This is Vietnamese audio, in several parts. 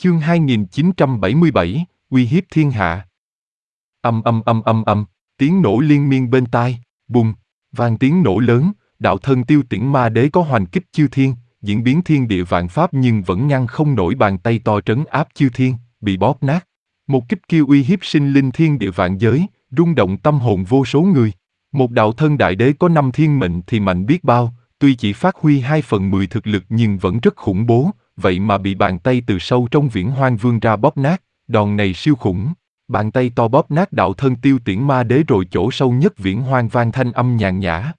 Chương 2977, uy hiếp thiên hạ. Tiếng nổ liên miên bên tai, bùng, vang tiếng nổ lớn, đạo thân Tiêu Tiễn Ma Đế có hoành kích chư thiên, diễn biến thiên địa vạn pháp nhưng vẫn ngăn không nổi bàn tay to trấn áp chư thiên, bị bóp nát. Một kích kia uy hiếp sinh linh thiên địa vạn giới, rung động tâm hồn vô số người. Một đạo thân đại đế có 5 thiên mệnh thì mạnh biết bao, tuy chỉ phát huy 2/10 thực lực nhưng vẫn rất khủng bố, vậy mà bị bàn tay từ sâu trong viễn hoang vươn ra bóp nát, đòn này siêu khủng. Bàn tay to bóp nát đạo thân Tiêu Tiễn Ma Đế rồi chỗ sâu nhất viễn hoang vang thanh âm nhàn nhã.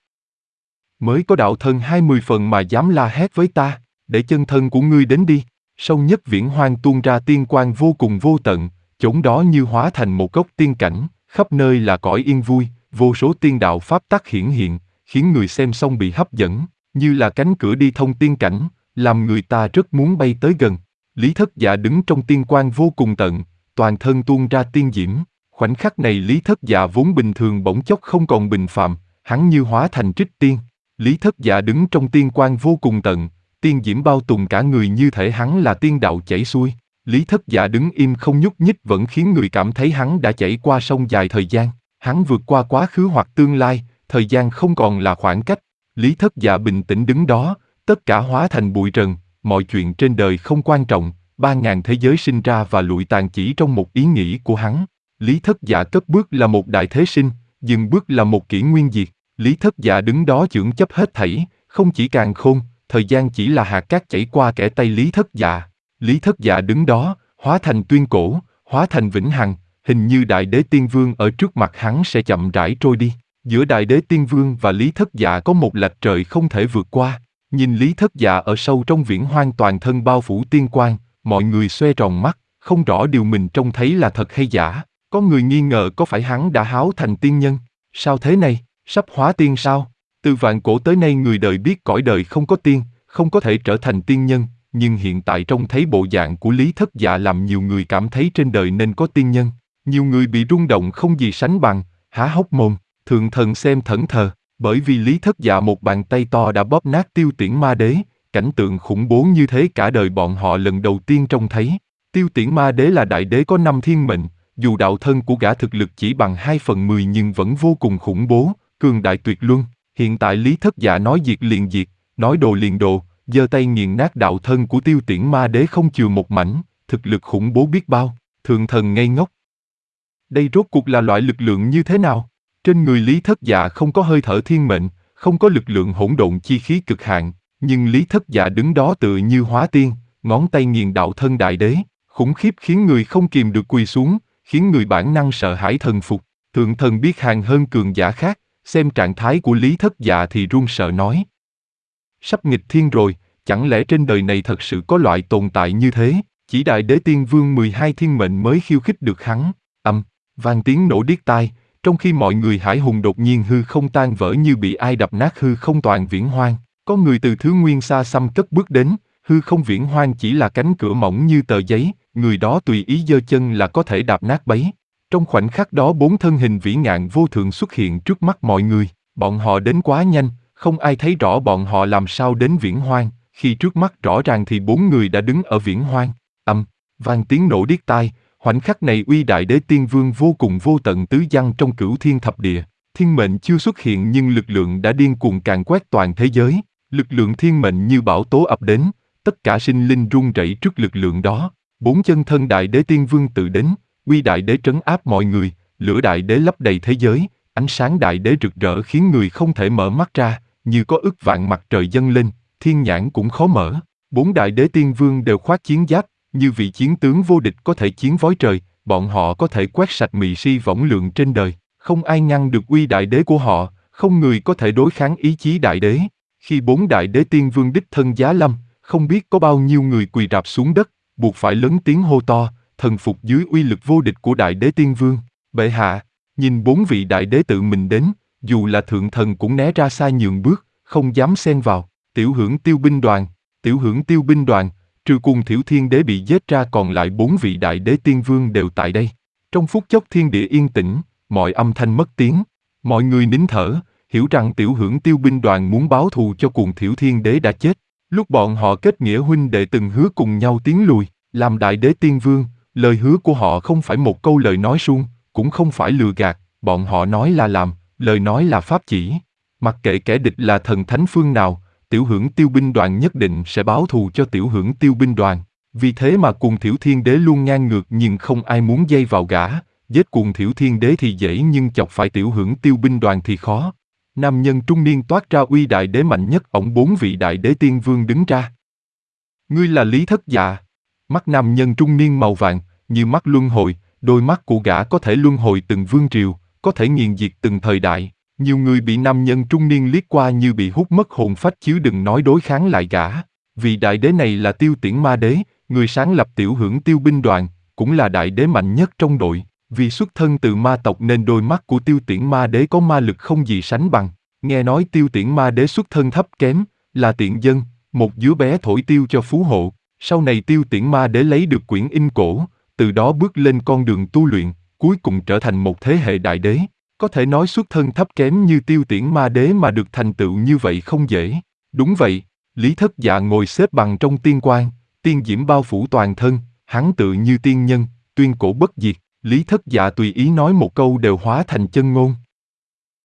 Mới có đạo thân 20 phần mà dám la hét với ta, để chân thân của ngươi đến đi. Sâu nhất viễn hoang tuôn ra tiên quang vô cùng vô tận, chốn đó như hóa thành một góc tiên cảnh, khắp nơi là cõi yên vui, vô số tiên đạo pháp tắc hiển hiện, khiến người xem xong bị hấp dẫn, như là cánh cửa đi thông tiên cảnh, làm người ta rất muốn bay tới gần. Lý Thất Dạ đứng trong tiên quang vô cùng tận, toàn thân tuôn ra tiên diễm. Khoảnh khắc này Lý Thất Dạ vốn bình thường bỗng chốc không còn bình phàm, hắn như hóa thành trích tiên. Lý Thất Dạ đứng trong tiên quang vô cùng tận, tiên diễm bao trùm cả người như thể hắn là tiên đạo chảy xuôi. Lý Thất Dạ đứng im không nhúc nhích vẫn khiến người cảm thấy hắn đã chảy qua sông dài thời gian. Hắn vượt qua quá khứ hoặc tương lai, thời gian không còn là khoảng cách. Lý Thất Dạ bình tĩnh đứng đó, tất cả hóa thành bụi trần, mọi chuyện trên đời không quan trọng, 3000 thế giới sinh ra và lụi tàn chỉ trong một ý nghĩ của hắn. Lý Thất Dạ cất bước là một đại thế sinh, dừng bước là một kỷ nguyên diệt. Lý Thất Dạ đứng đó chưởng chấp hết thảy, không chỉ càn khôn, thời gian chỉ là hạt cát chảy qua kẽ tay Lý Thất Dạ. Lý Thất Dạ đứng đó, hóa thành tuyên cổ, hóa thành vĩnh hằng, hình như Đại Đế Tiên Vương ở trước mặt hắn sẽ chậm rãi trôi đi. Giữa Đại Đế Tiên Vương và Lý Thất Dạ có một lạch trời không thể vượt qua. Nhìn Lý Thất Dạ ở sâu trong viễn hoang toàn thân bao phủ tiên quang, mọi người xoe tròn mắt, không rõ điều mình trông thấy là thật hay giả. Có người nghi ngờ có phải hắn đã háo thành tiên nhân? Sao thế này, sắp hóa tiên sao? Từ vạn cổ tới nay người đời biết cõi đời không có tiên, không có thể trở thành tiên nhân, nhưng hiện tại trông thấy bộ dạng của Lý Thất Dạ làm nhiều người cảm thấy trên đời nên có tiên nhân. Nhiều người bị rung động không gì sánh bằng, há hốc mồm, thượng thần xem thẫn thờ, bởi vì Lý Thất Dạ một bàn tay to đã bóp nát Tiêu Tiễn Ma Đế, cảnh tượng khủng bố như thế cả đời bọn họ lần đầu tiên trông thấy. Tiêu Tiễn Ma Đế là đại đế có 5 thiên mệnh, dù đạo thân của gã thực lực chỉ bằng 2/10 nhưng vẫn vô cùng khủng bố, cường đại tuyệt luân. Hiện tại Lý Thất Dạ nói diệt liền diệt, nói đồ liền đồ, giơ tay nghiền nát đạo thân của Tiêu Tiễn Ma Đế không chừa một mảnh, thực lực khủng bố biết bao. Thượng thần ngây ngốc. Đây rốt cuộc là loại lực lượng như thế nào? Trên người Lý Thất Dạ không có hơi thở thiên mệnh, không có lực lượng hỗn độn chi khí cực hạn, nhưng Lý Thất Dạ đứng đó tựa như hóa tiên, ngón tay nghiền đạo thân đại đế, khủng khiếp khiến người không kìm được quỳ xuống, khiến người bản năng sợ hãi thần phục. Thượng thần biết hàng hơn cường giả khác, xem trạng thái của Lý Thất Dạ thì run sợ nói. Sắp nghịch thiên rồi, chẳng lẽ trên đời này thật sự có loại tồn tại như thế? Chỉ Đại Đế Tiên Vương 12 thiên mệnh mới khiêu khích được hắn. Vang tiếng nổ điếc tai, trong khi mọi người hải hùng đột nhiên hư không tan vỡ như bị ai đập nát hư không toàn viễn hoang. Có người từ thứ nguyên xa xăm cất bước đến, hư không viễn hoang chỉ là cánh cửa mỏng như tờ giấy, người đó tùy ý giơ chân là có thể đạp nát bấy. Trong khoảnh khắc đó 4 thân hình vĩ ngạn vô thượng xuất hiện trước mắt mọi người, bọn họ đến quá nhanh, không ai thấy rõ bọn họ làm sao đến viễn hoang, khi trước mắt rõ ràng thì 4 người đã đứng ở viễn hoang. Vang tiếng nổ điếc tai, khoảnh khắc này uy Đại Đế Tiên Vương vô cùng vô tận tứ giăng trong cửu thiên thập địa. Thiên mệnh chưa xuất hiện nhưng lực lượng đã điên cuồng càn quét toàn thế giới. Lực lượng thiên mệnh như bão tố ập đến, tất cả sinh linh run rẩy trước lực lượng đó. 4 chân thân Đại Đế Tiên Vương tự đến, uy Đại Đế trấn áp mọi người, lửa Đại Đế lấp đầy thế giới, ánh sáng Đại Đế rực rỡ khiến người không thể mở mắt ra, như có ức vạn mặt trời dâng lên, thiên nhãn cũng khó mở. 4 Đại Đế Tiên Vương đều khoác chiến giáp, như vị chiến tướng vô địch có thể chiến với trời, bọn họ có thể quét sạch mị si võng lượng trên đời, không ai ngăn được uy Đại Đế của họ, không người có thể đối kháng ý chí Đại Đế. Khi 4 Đại Đế Tiên Vương đích thân giá lâm, không biết có bao nhiêu người quỳ rạp xuống đất, buộc phải lớn tiếng hô to, thần phục dưới uy lực vô địch của Đại Đế Tiên Vương. Bệ hạ, nhìn 4 vị Đại Đế tự mình đến, dù là thượng thần cũng né ra xa nhường bước, không dám xen vào. Tiểu Hưởng Tiêu binh đoàn, trừ cùng Thiểu Thiên Đế bị giết ra còn lại 4 vị Đại Đế Tiên Vương đều tại đây. Trong phút chốc thiên địa yên tĩnh, mọi âm thanh mất tiếng, mọi người nín thở, hiểu rằng Tiểu Hưởng Tiêu binh đoàn muốn báo thù cho cùng Thiểu Thiên Đế đã chết. Lúc bọn họ kết nghĩa huynh đệ từng hứa cùng nhau tiến lùi, Làm đại đế tiên vương, lời hứa của họ không phải một câu lời nói suông, cũng không phải lừa gạt, bọn họ nói là làm, lời nói là pháp chỉ. Mặc kệ kẻ địch là thần thánh phương nào, Tiểu Hưởng Tiêu binh đoàn nhất định sẽ báo thù cho Tiểu Hưởng Tiêu binh đoàn. Vì thế mà Cuồng Thiểu Thiên Đế luôn ngang ngược nhưng không ai muốn dây vào gã, giết Cuồng Thiểu Thiên Đế thì dễ nhưng chọc phải Tiểu Hưởng Tiêu binh đoàn thì khó. Nam nhân trung niên toát ra uy đại đế mạnh nhất, ổng 4 vị đại đế tiên vương đứng ra. Ngươi là Lý Thất Dạ. Mắt nam nhân trung niên màu vàng, như mắt luân hồi, đôi mắt của gã có thể luân hồi từng vương triều, có thể nghiền diệt từng thời đại. Nhiều người bị nam nhân trung niên liếc qua như bị hút mất hồn phách chứ đừng nói đối kháng lại gã. Vì đại đế này là Tiêu Tiễn Ma Đế, người sáng lập Tiểu Hưởng Tiêu binh đoàn, cũng là đại đế mạnh nhất trong đội. Vì xuất thân từ ma tộc nên đôi mắt của Tiêu Tiễn Ma Đế có ma lực không gì sánh bằng. Nghe nói Tiêu Tiễn Ma Đế xuất thân thấp kém, là tiện dân, một đứa bé thổi tiêu cho phú hộ. Sau này Tiêu Tiễn Ma Đế lấy được quyển in cổ, từ đó bước lên con đường tu luyện, cuối cùng trở thành một thế hệ đại đế. Có thể nói xuất thân thấp kém như Tiêu Tiễn Ma Đế mà được thành tựu như vậy không dễ. Đúng vậy, Lý Thất Dạ ngồi xếp bằng trong tiên quan, tiên diễm bao phủ toàn thân, hắn tự như tiên nhân, tuyên cổ bất diệt. Lý Thất Dạ tùy ý nói một câu đều hóa thành chân ngôn.